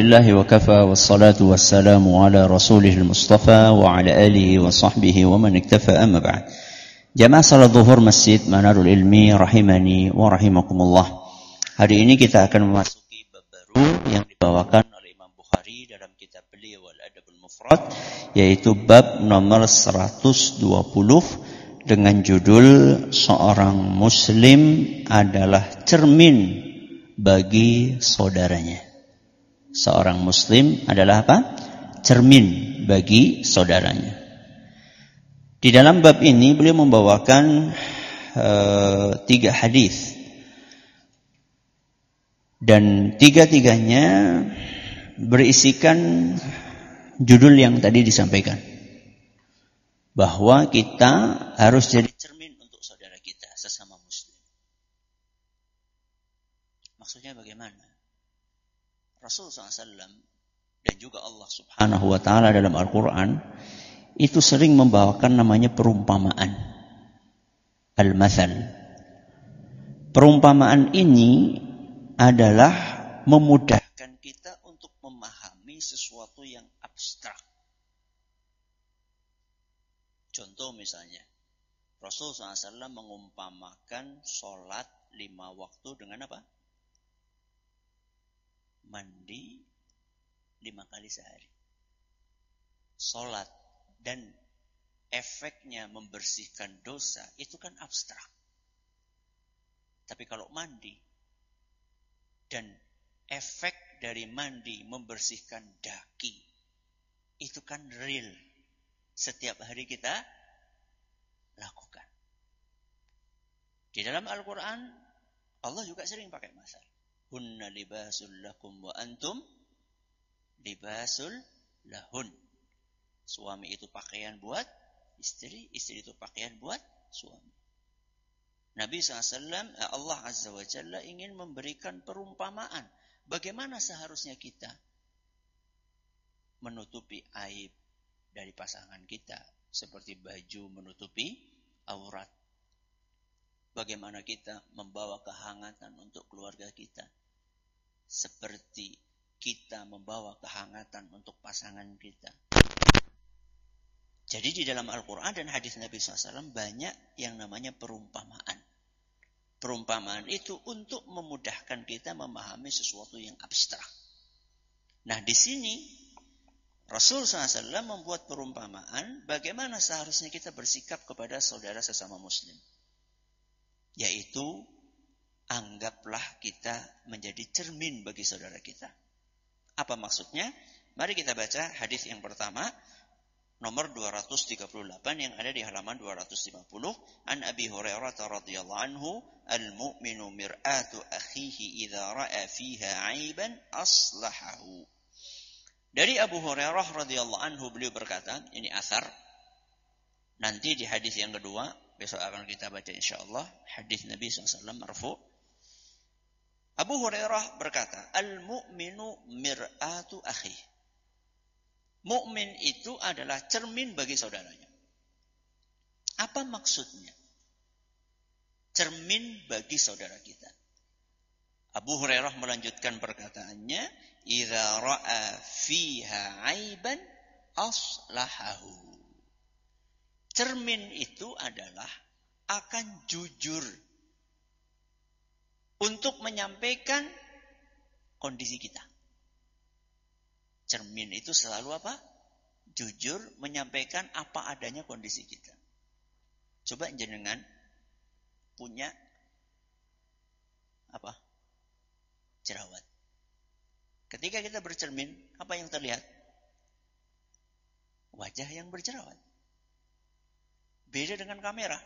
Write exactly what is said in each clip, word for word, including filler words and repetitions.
Alhamdulillahi wa kafa wassalatu wassalamu ala rasulihil mustafa wa ala alihi wa sahbihi wa man iktafa amma ba'd. Jamaah salat zuhur Masjid Manarul Ilmi rahimani wa rahimakumullah. Hari ini kita akan memasuki bab baru yang dibawakan oleh Imam Bukhari dalam kitab beliau Al-Adabul Mufrad, yaitu bab nomor seratus dua puluh dengan judul seorang muslim adalah cermin bagi saudaranya. Seorang muslim adalah apa? Cermin bagi saudaranya. Di dalam bab ini beliau membawakan uh, tiga hadis. Dan tiga-tiganya berisikan judul yang tadi disampaikan. Bahwa kita harus jadi cermin untuk saudara kita, sesama muslim. Maksudnya bagaimana? Rasulullah shallallahu alaihi wasallam dan juga Allah subhanahu wa ta'ala dalam Al-Quran itu sering membawakan namanya perumpamaan. Al-Mathal. Perumpamaan ini adalah memudahkan kita untuk memahami sesuatu yang abstrak. Contoh misalnya, Rasulullah shallallahu alaihi wasallam mengumpamakan sholat lima waktu dengan apa? Mandi lima kali sehari. Sholat dan efeknya membersihkan dosa itu kan abstrak. Tapi kalau mandi dan efek dari mandi membersihkan daki itu kan real. Setiap hari kita lakukan. Di dalam Al-Quran Allah juga sering pakai masal. Hunna libasul lakum wa antum libasul lahun. Suami itu pakaian buat istri, istri itu pakaian buat suami. Nabi shallallahu alaihi wasallam, Allah Azza wa Jalla ingin memberikan perumpamaan. Bagaimana seharusnya kita menutupi aib dari pasangan kita. Seperti baju menutupi aurat. Bagaimana kita membawa kehangatan untuk keluarga kita. Seperti kita membawa kehangatan untuk pasangan kita. Jadi di dalam Al-Quran dan hadis Nabi shallallahu alaihi wasallam banyak yang namanya perumpamaan. Perumpamaan itu untuk memudahkan kita memahami sesuatu yang abstrak. Nah di sini Rasul shallallahu alaihi wasallam membuat perumpamaan bagaimana seharusnya kita bersikap kepada saudara sesama muslim. Yaitu, anggaplah kita menjadi cermin bagi saudara kita. Apa maksudnya? Mari kita baca hadis yang pertama, nomor dua ratus tiga puluh delapan yang ada di halaman dua ratus lima puluh. An Abi Hurairah radhiyallahu anhu, al-mu'minu mir'atu akhihi idza ra'a fiha 'aiban aslahahu. Dari Abu Hurairah radhiyallahu anhu beliau berkata, ini athar. Nanti di hadis yang kedua, besok akan kita baca insyaallah hadis Nabi shallallahu alaihi wasallam marfu. Abu Hurairah berkata, al-mu'minu mir'atu akhi. Mukmin itu adalah cermin bagi saudaranya. Apa maksudnya? Cermin bagi saudara kita. Abu Hurairah melanjutkan perkataannya, idza ra'a fiha 'aiban aslahahu. Cermin itu adalah akan jujur untuk menyampaikan kondisi kita. Cermin itu selalu apa? Jujur menyampaikan apa adanya kondisi kita. Coba jenengan punya apa? Jerawat. Ketika kita bercermin, apa yang terlihat? Wajah yang berjerawat. Beda dengan kamera.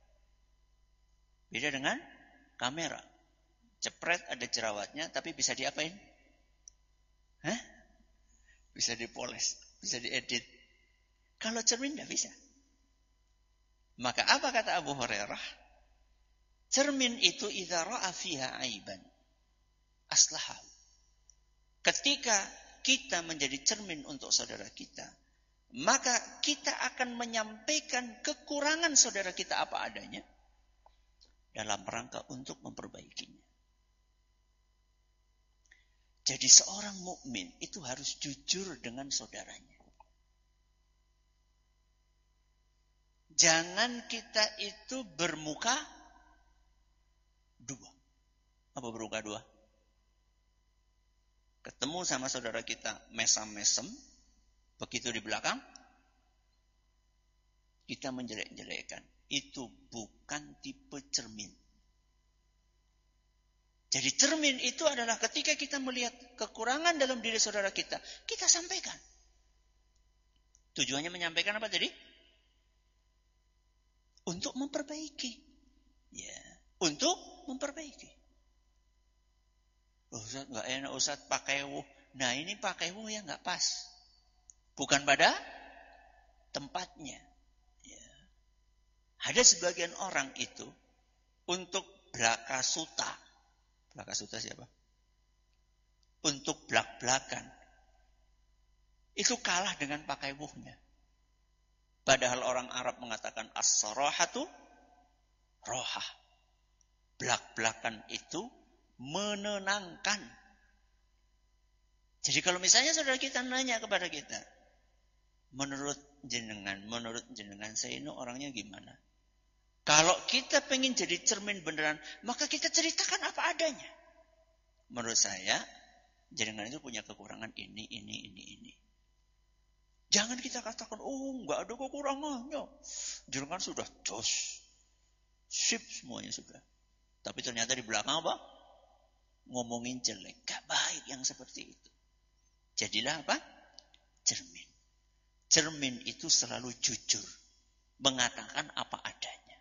Beda dengan kamera. Jepret ada jerawatnya, tapi bisa diapain? Hah? Bisa dipoles, bisa diedit. Kalau cermin tidak bisa. Maka apa kata Abu Hurairah? Cermin itu idza ra'a fiha 'aiban aslahahu. Ketika kita menjadi cermin untuk saudara kita, maka kita akan menyampaikan kekurangan saudara kita apa adanya dalam rangka untuk memperbaikinya. Jadi seorang mukmin itu harus jujur dengan saudaranya. Jangan kita itu bermuka dua. Apa bermuka dua? Ketemu sama saudara kita mesam-mesem, begitu di belakang, kita menjelek-jelekkan. Itu bukan tipe cermin. Jadi cermin itu adalah ketika kita melihat kekurangan dalam diri saudara kita, kita sampaikan. Tujuannya menyampaikan apa tadi? Untuk memperbaiki. Ya, untuk memperbaiki. Oh, Ustaz, nggak enak Ustaz pakai wuh. Nah ini pakai wuh yang nggak pas. Bukan pada tempatnya. Ya. Ada sebagian orang itu untuk belaka suta. Belaka suta siapa? Untuk belak-belakan. Itu kalah dengan pakai wuhnya. Padahal orang Arab mengatakan as-sarahatu rohah. Belak-belakan itu menenangkan. Jadi kalau misalnya saudara kita nanya kepada kita, menurut jenengan, menurut jenengan saya ini orangnya gimana? Kalau kita pengen jadi cermin beneran, maka kita ceritakan apa adanya. Menurut saya, jenengan itu punya kekurangan ini, ini, ini, ini. Jangan kita katakan, oh nggak ada kekurangannya. Jenengan sudah jos, sip semuanya sudah. Tapi ternyata di belakang apa? Ngomongin jelek. Gak baik yang seperti itu. Jadilah apa? Cermin. Cermin itu selalu jujur. Mengatakan apa adanya.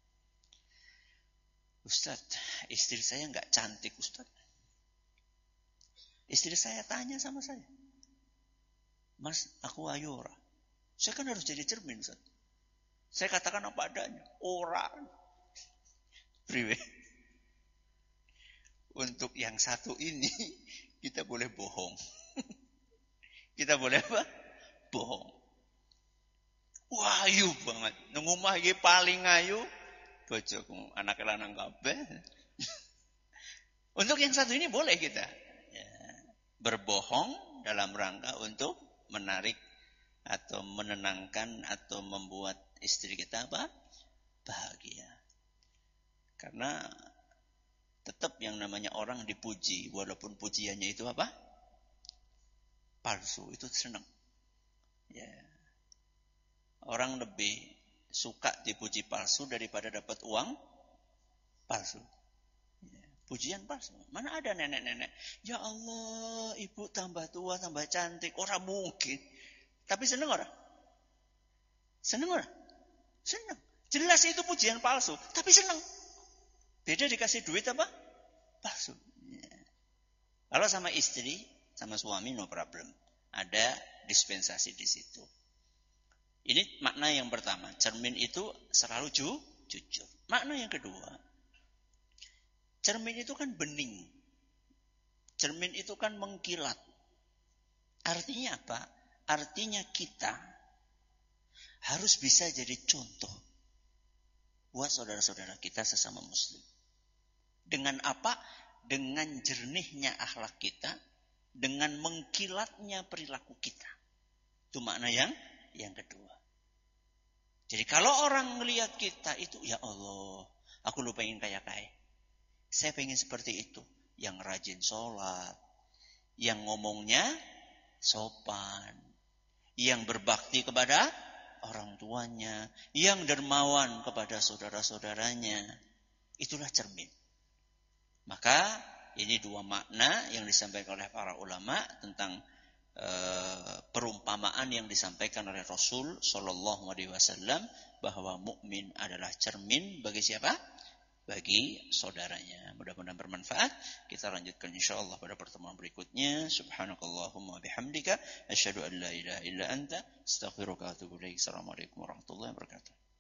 Ustadz, istri saya gak cantik Ustadz. Istri saya tanya sama saya. Mas, aku ayu ora. Saya kan harus jadi cermin Ustadz. Saya katakan apa adanya. Orang. Priwe. Untuk yang satu ini, kita boleh bohong. Kita boleh apa? Bohong. Wah, ayu banget. Nungumah iki paling ayu. Bojoku, anak lanang kabeh. Untuk yang satu ini boleh kita. Ya, berbohong dalam rangka untuk menarik atau menenangkan atau membuat istri kita apa? Bahagia. Karena tetap yang namanya orang dipuji, walaupun pujiannya itu apa? Palsu, itu senang. Ya. Orang lebih suka dipuji palsu daripada dapat uang palsu. Ya. Pujian palsu. Mana ada nenek-nenek? Ya Allah, ibu tambah tua, tambah cantik. Orang mungkin. Tapi senang orang? Senang orang? Senang. Jelas itu pujian palsu, tapi senang. Beda dikasih duit apa? Palsu. Ya. Kalau sama istri, sama suami no problem. Ada dispensasi di situ. Ini makna yang pertama. Cermin itu selalu ju, jujur. Makna yang kedua. Cermin itu kan bening. Cermin itu kan mengkilat. Artinya apa? Artinya kita harus bisa jadi contoh buat saudara-saudara kita sesama muslim. Dengan apa? Dengan jernihnya akhlak kita, dengan mengkilatnya perilaku kita. Itu makna yang yang kedua. Jadi kalau orang melihat kita itu, ya Allah, aku lu pengen kayak kayak. Saya pengen seperti itu. Yang rajin sholat, yang ngomongnya sopan, yang berbakti kepada orang tuanya, yang dermawan kepada saudara-saudaranya. Itulah cermin. Maka ini dua makna yang disampaikan oleh para ulama tentang e, perumpamaan yang disampaikan oleh Rasul Shallallahu Alaihi Wasallam bahwa mukmin adalah cermin bagi siapa? Bagi saudaranya. Mudah-mudahan bermanfaat. Kita lanjutkan insyaallah pada pertemuan berikutnya. Subhanakallahumma bihamdika asyhadu an la ilaha illa anta astaghfiruka wa atubu ilaik. Assalamualaikum warahmatullahi wabarakatuh.